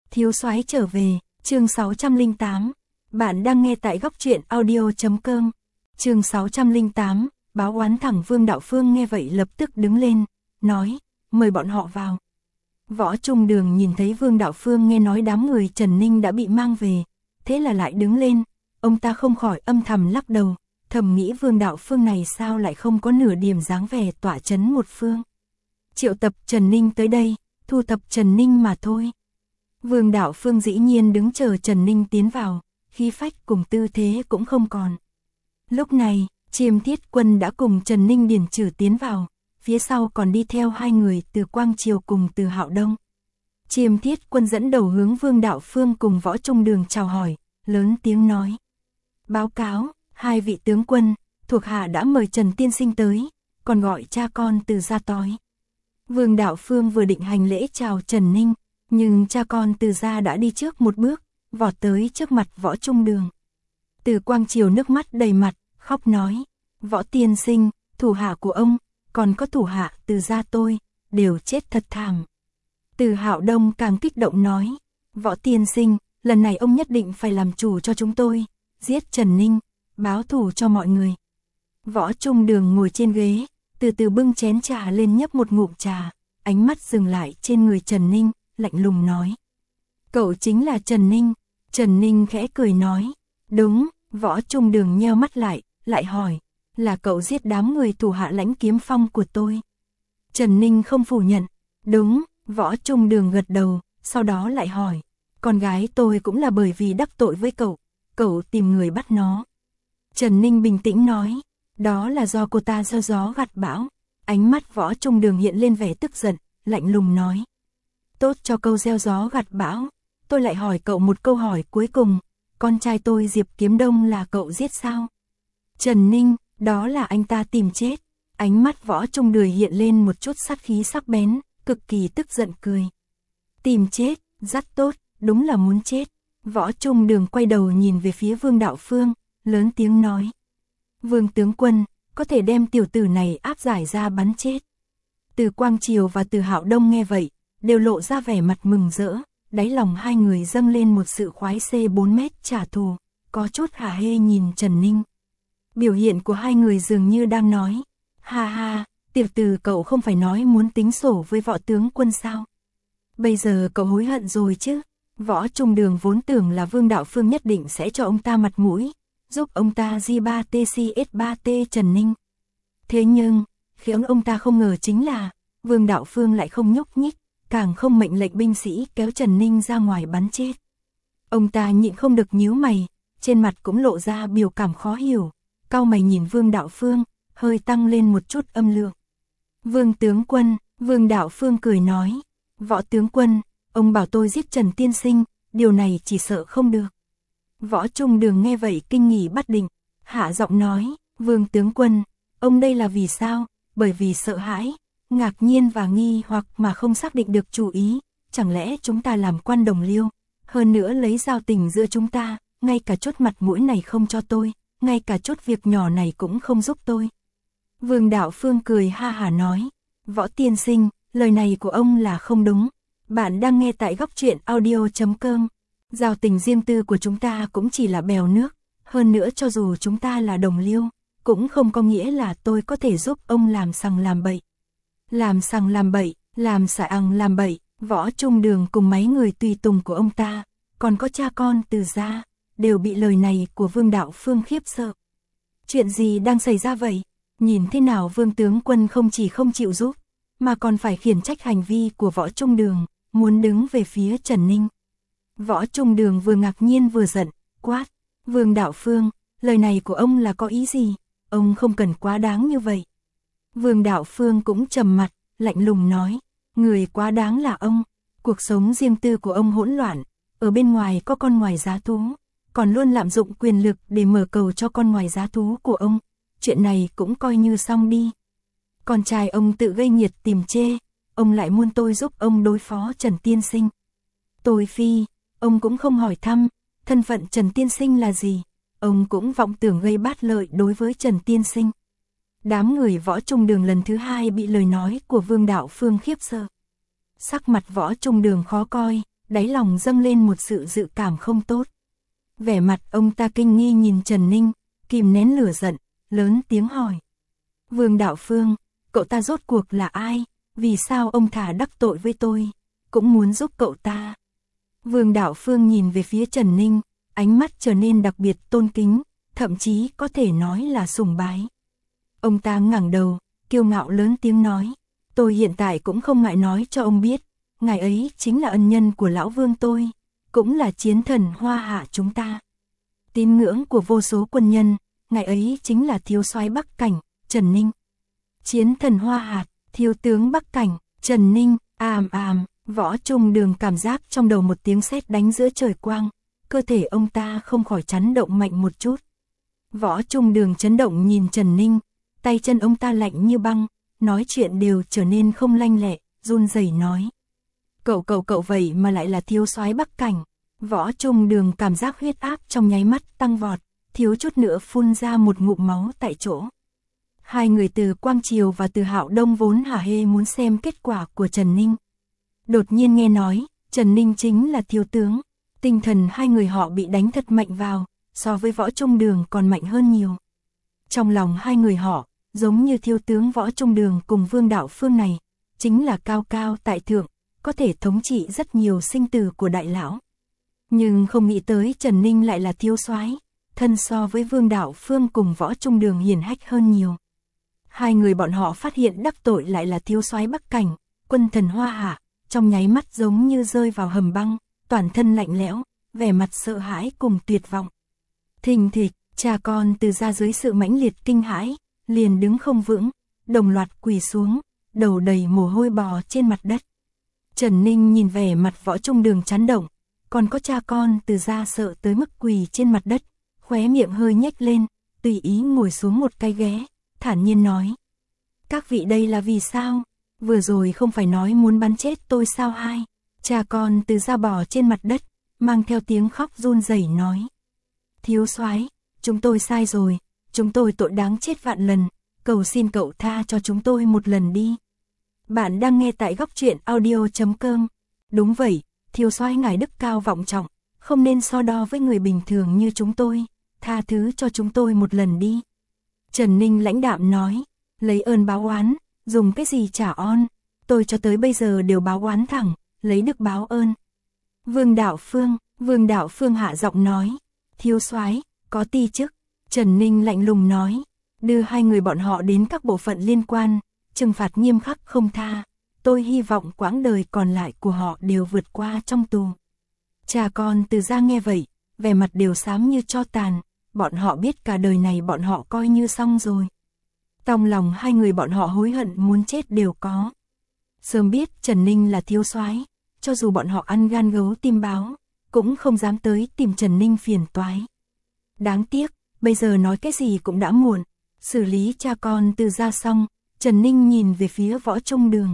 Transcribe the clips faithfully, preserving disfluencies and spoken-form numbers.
Thiếu soái trở về, chương sáu trăm lẻ tám. Bạn đang nghe tại góc truyện audio chấm com. Chương sáu trăm lẻ tám, báo oán thẳng Vương Đạo Phương nghe vậy lập tức đứng lên, nói, mời bọn họ vào. Võ Trung Đường nhìn thấy Vương Đạo Phương nghe nói đám người Trần Ninh đã bị mang về, thế là lại đứng lên, ông ta không khỏi âm thầm lắc đầu, thầm nghĩ Vương Đạo Phương này sao lại không có nửa điểm dáng vẻ tỏa chấn một phương. Triệu tập Trần Ninh tới đây, thu thập Trần Ninh mà thôi. Vương Đạo Phương dĩ nhiên đứng chờ Trần Ninh tiến vào, khí phách cùng tư thế cũng không còn. Lúc này, Chiêm Thiết Quân đã cùng Trần Ninh điển trừ tiến vào, phía sau còn đi theo hai người Từ Quang Triều cùng Từ Hạo Đông. Chiêm Thiết Quân dẫn đầu hướng Vương Đạo Phương cùng Võ Trung Đường chào hỏi, lớn tiếng nói. Báo cáo, hai vị tướng quân, thuộc hạ đã mời Trần Tiên Sinh tới, còn gọi cha con Từ ra tối. Vương Đạo Phương vừa định hành lễ chào Trần Ninh, nhưng cha con Từ gia đã đi trước một bước, vọt tới trước mặt Võ Trung Đường. Từ Quang Triều nước mắt đầy mặt, khóc nói, Võ Tiên Sinh, thủ hạ của ông, còn có thủ hạ Từ gia tôi, đều chết thật thảm. Từ Hạo Đông càng kích động nói, Võ Tiên Sinh, lần này ông nhất định phải làm chủ cho chúng tôi, giết Trần Ninh, báo thù cho mọi người. Võ Trung Đường ngồi trên ghế, từ từ bưng chén trà lên nhấp một ngụm trà, ánh mắt dừng lại trên người Trần Ninh, lạnh lùng nói. Cậu chính là Trần Ninh. Trần Ninh khẽ cười nói. Đúng, Võ Trung Đường nheo mắt lại, lại hỏi. Là cậu giết đám người thủ hạ Lãnh Kiếm Phong của tôi. Trần Ninh không phủ nhận. Đúng, Võ Trung Đường gật đầu, sau đó lại hỏi. Con gái tôi cũng là bởi vì đắc tội với cậu, cậu tìm người bắt nó. Trần Ninh bình tĩnh nói. Đó là do cô ta gieo gió gặt bão. Ánh mắt Võ Trung Đường hiện lên vẻ tức giận, lạnh lùng nói. Tốt cho câu gieo gió gặt bão, tôi lại hỏi cậu một câu hỏi cuối cùng, con trai tôi Diệp Kiếm Đông là cậu giết sao? Trần Ninh, đó là anh ta tìm chết. Ánh mắt Võ Trung Đường hiện lên một chút sát khí sắc bén, cực kỳ tức giận cười. Tìm chết, rất tốt, đúng là muốn chết. Võ Trung Đường quay đầu nhìn về phía Vương Đạo Phương, lớn tiếng nói. Vương tướng quân, có thể đem tiểu tử này áp giải ra bắn chết. Từ Quang Triều và Từ Hạo Đông nghe vậy, đều lộ ra vẻ mặt mừng rỡ, đáy lòng hai người dâng lên một sự khoái xê bốn mét trả thù, có chút hả hê nhìn Trần Ninh. Biểu hiện của hai người dường như đang nói, ha ha, tiểu tử cậu không phải nói muốn tính sổ với Võ tướng quân sao? Bây giờ cậu hối hận rồi chứ? Võ Trung Đường vốn tưởng là Vương Đạo Phương nhất định sẽ cho ông ta mặt mũi, giúp ông ta G ba T C S ba T Trần Ninh. Thế nhưng, khiến ông ta không ngờ chính là, Vương Đạo Phương lại không nhúc nhích, càng không mệnh lệnh binh sĩ kéo Trần Ninh ra ngoài bắn chết. Ông ta nhịn không được nhíu mày, trên mặt cũng lộ ra biểu cảm khó hiểu, cau mày nhìn Vương Đạo Phương, hơi tăng lên một chút âm lượng. Vương tướng quân, Vương Đạo Phương cười nói, Võ tướng quân, ông bảo tôi giết Trần Tiên Sinh, điều này chỉ sợ không được. Võ Trung Đường nghe vậy kinh nghỉ bất định, hạ giọng nói, Vương tướng quân, ông đây là vì sao? Bởi vì sợ hãi, ngạc nhiên và nghi hoặc mà không xác định được chủ ý, chẳng lẽ chúng ta làm quan đồng liêu, hơn nữa lấy giao tình giữa chúng ta, ngay cả chút mặt mũi này không cho tôi, ngay cả chút việc nhỏ này cũng không giúp tôi. Vương Đạo Phương cười ha hả nói, Võ tiên sinh, lời này của ông là không đúng, bạn đang nghe tại góc truyện audio chấm com. Giao tình riêng tư của chúng ta cũng chỉ là bèo nước, hơn nữa cho dù chúng ta là đồng liêu, cũng không có nghĩa là tôi có thể giúp ông làm sằng làm bậy. Làm sằng làm bậy, làm xả ằng làm bậy, Võ Trung Đường cùng mấy người tùy tùng của ông ta, còn có cha con Từ gia, đều bị lời này của Vương Đạo Phương khiếp sợ. Chuyện gì đang xảy ra vậy? Nhìn thế nào Vương tướng quân không chỉ không chịu giúp, mà còn phải khiển trách hành vi của Võ Trung Đường, muốn đứng về phía Trần Ninh. Võ Trung Đường vừa ngạc nhiên vừa giận, quát, Vương Đạo Phương, lời này của ông là có ý gì? Ông không cần quá đáng như vậy. Vương Đạo Phương cũng trầm mặt, lạnh lùng nói, người quá đáng là ông, cuộc sống riêng tư của ông hỗn loạn, ở bên ngoài có con ngoài giá thú, còn luôn lạm dụng quyền lực để mở cầu cho con ngoài giá thú của ông, chuyện này cũng coi như xong đi. Con trai ông tự gây nghiệt tìm chê, ông lại muốn tôi giúp ông đối phó Trần Tiên Sinh. Tôi phi, ông cũng không hỏi thăm, thân phận Trần Tiên Sinh là gì, ông cũng vọng tưởng gây bát lợi đối với Trần Tiên Sinh. Đám người Võ Trung Đường lần thứ hai bị lời nói của Vương Đạo Phương khiếp sợ. Sắc mặt Võ Trung Đường khó coi, đáy lòng dâng lên một sự dự cảm không tốt. Vẻ mặt ông ta kinh nghi nhìn Trần Ninh, kìm nén lửa giận, lớn tiếng hỏi. Vương Đạo Phương, cậu ta rốt cuộc là ai? Vì sao ông thả đắc tội với tôi? Cũng muốn giúp cậu ta. Vương Đạo Phương nhìn về phía Trần Ninh, ánh mắt trở nên đặc biệt tôn kính, thậm chí có thể nói là sùng bái. Ông ta ngẩng đầu, kiêu ngạo lớn tiếng nói. Tôi hiện tại cũng không ngại nói cho ông biết, ngài ấy chính là ân nhân của lão Vương tôi, cũng là chiến thần Hoa Hạ chúng ta. Tín ngưỡng của vô số quân nhân, ngài ấy chính là thiếu soái Bắc Cảnh, Trần Ninh. Chiến thần Hoa Hạ, thiếu tướng Bắc Cảnh, Trần Ninh, àm àm, Võ Trung Đường cảm giác trong đầu một tiếng sét đánh giữa trời quang, cơ thể ông ta không khỏi chấn động mạnh một chút. Võ Trung Đường chấn động nhìn Trần Ninh, tay chân ông ta lạnh như băng, nói chuyện đều trở nên không lanh lẹ, run rẩy nói. Cậu cậu cậu vậy mà lại là thiếu soái Bắc Cảnh. Võ Trung Đường cảm giác huyết áp trong nháy mắt tăng vọt, thiếu chút nữa phun ra một ngụm máu tại chỗ. Hai người Từ Quang Triều và Từ Hạo Đông vốn hả hê muốn xem kết quả của Trần Ninh. Đột nhiên nghe nói, Trần Ninh chính là thiếu tướng, tinh thần hai người họ bị đánh thật mạnh vào, so với Võ Trung Đường còn mạnh hơn nhiều. Trong lòng hai người họ, giống như thiếu tướng Võ Trung Đường cùng Vương Đạo Phương này, chính là cao cao tại thượng, có thể thống trị rất nhiều sinh tử của đại lão. Nhưng không nghĩ tới Trần Ninh lại là thiếu soái, thân so với Vương Đạo Phương cùng Võ Trung Đường hiển hách hơn nhiều. Hai người bọn họ phát hiện đắc tội lại là thiếu soái Bắc Cảnh, quân thần Hoa Hạ, trong nháy mắt giống như rơi vào hầm băng, toàn thân lạnh lẽo, vẻ mặt sợ hãi cùng tuyệt vọng. Thình thịch, cha con Từ ra dưới sự mãnh liệt kinh hãi, liền đứng không vững, đồng loạt quỳ xuống, đầu đầy mồ hôi bò trên mặt đất. Trần Ninh nhìn vẻ mặt Võ Trung Đường chấn động, còn có cha con Từ ra sợ tới mức quỳ trên mặt đất, khóe miệng hơi nhếch lên, tùy ý ngồi xuống một cái ghế, thản nhiên nói. Các vị đây là vì sao? Vừa rồi không phải nói muốn bắn chết tôi sao hai? Cha con Từ ra bò trên mặt đất, mang theo tiếng khóc run rẩy nói. Thiếu soái, chúng tôi sai rồi, chúng tôi tội đáng chết vạn lần, cầu xin cậu tha cho chúng tôi một lần đi. Bạn đang nghe tại góc truyện audio chấm com. Đúng vậy, thiếu soái ngài đức cao vọng trọng, không nên so đo với người bình thường như chúng tôi, tha thứ cho chúng tôi một lần đi. Trần Ninh lãnh đạm nói, lấy ơn báo oán, dùng cái gì trả oan, tôi cho tới bây giờ đều báo oán thẳng, lấy đức báo ơn. Vương Đạo Phương, Vương Đạo Phương hạ giọng nói, thiếu soái, có ti chức. Trần Ninh lạnh lùng nói, đưa hai người bọn họ đến các bộ phận liên quan, trừng phạt nghiêm khắc không tha, tôi hy vọng quãng đời còn lại của họ đều vượt qua trong tù. Cha con Từ ra nghe vậy, vẻ mặt đều xám như tro tàn, bọn họ biết cả đời này bọn họ coi như xong rồi. Trong lòng hai người bọn họ hối hận muốn chết đều có. Sớm biết Trần Ninh là thiếu soái, cho dù bọn họ ăn gan gấu tim báo, cũng không dám tới tìm Trần Ninh phiền toái. Đáng tiếc, bây giờ nói cái gì cũng đã muộn. Xử lý cha con Từ ra xong, Trần Ninh nhìn về phía Võ Trung Đường.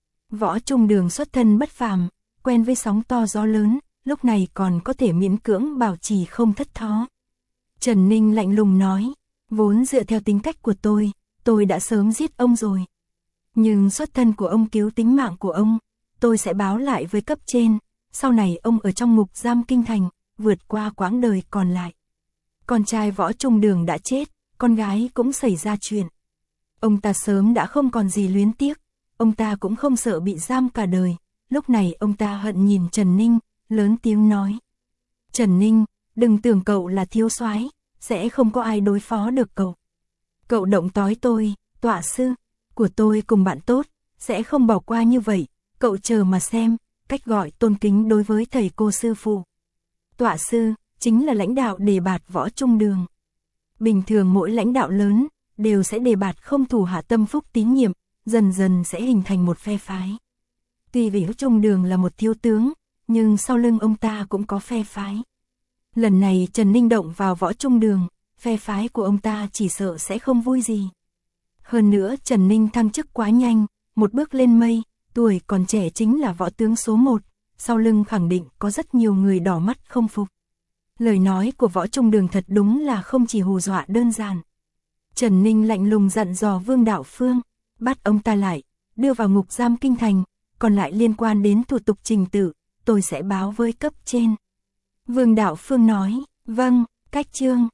Võ Trung Đường xuất thân bất phàm, quen với sóng to gió lớn, lúc này còn có thể miễn cưỡng bảo trì không thất thó. Trần Ninh lạnh lùng nói, vốn dựa theo tính cách của tôi, tôi đã sớm giết ông rồi. Nhưng xuất thân của ông cứu tính mạng của ông, tôi sẽ báo lại với cấp trên, sau này ông ở trong ngục giam kinh thành, vượt qua quãng đời còn lại. Con trai Võ Trung Đường đã chết, con gái cũng xảy ra chuyện. Ông ta sớm đã không còn gì luyến tiếc, ông ta cũng không sợ bị giam cả đời, lúc này ông ta hận nhìn Trần Ninh, lớn tiếng nói. Trần Ninh, đừng tưởng cậu là thiếu soái, sẽ không có ai đối phó được cậu. Cậu động tói tôi, tọa sư, của tôi cùng bạn tốt, sẽ không bỏ qua như vậy, cậu chờ mà xem, cách gọi tôn kính đối với thầy cô sư phụ. Tọa sư, chính là lãnh đạo đề bạt Võ Trung Đường. Bình thường mỗi lãnh đạo lớn, đều sẽ đề bạt không thủ hạ tâm phúc tín nhiệm, dần dần sẽ hình thành một phe phái. Tuy Võ Trung Đường là một thiếu tướng, nhưng sau lưng ông ta cũng có phe phái. Lần này Trần Ninh động vào Võ Trung Đường, phe phái của ông ta chỉ sợ sẽ không vui gì. Hơn nữa Trần Ninh thăng chức quá nhanh, một bước lên mây, tuổi còn trẻ chính là võ tướng số một, sau lưng khẳng định có rất nhiều người đỏ mắt không phục. Lời nói của Võ Trung Đường thật đúng là không chỉ hù dọa đơn giản. Trần Ninh lạnh lùng dặn dò Vương Đạo Phương, bắt ông ta lại, đưa vào ngục giam kinh thành, còn lại liên quan đến thủ tục trình tự, tôi sẽ báo với cấp trên. Vương Đạo Phương nói, vâng, Cách Trương.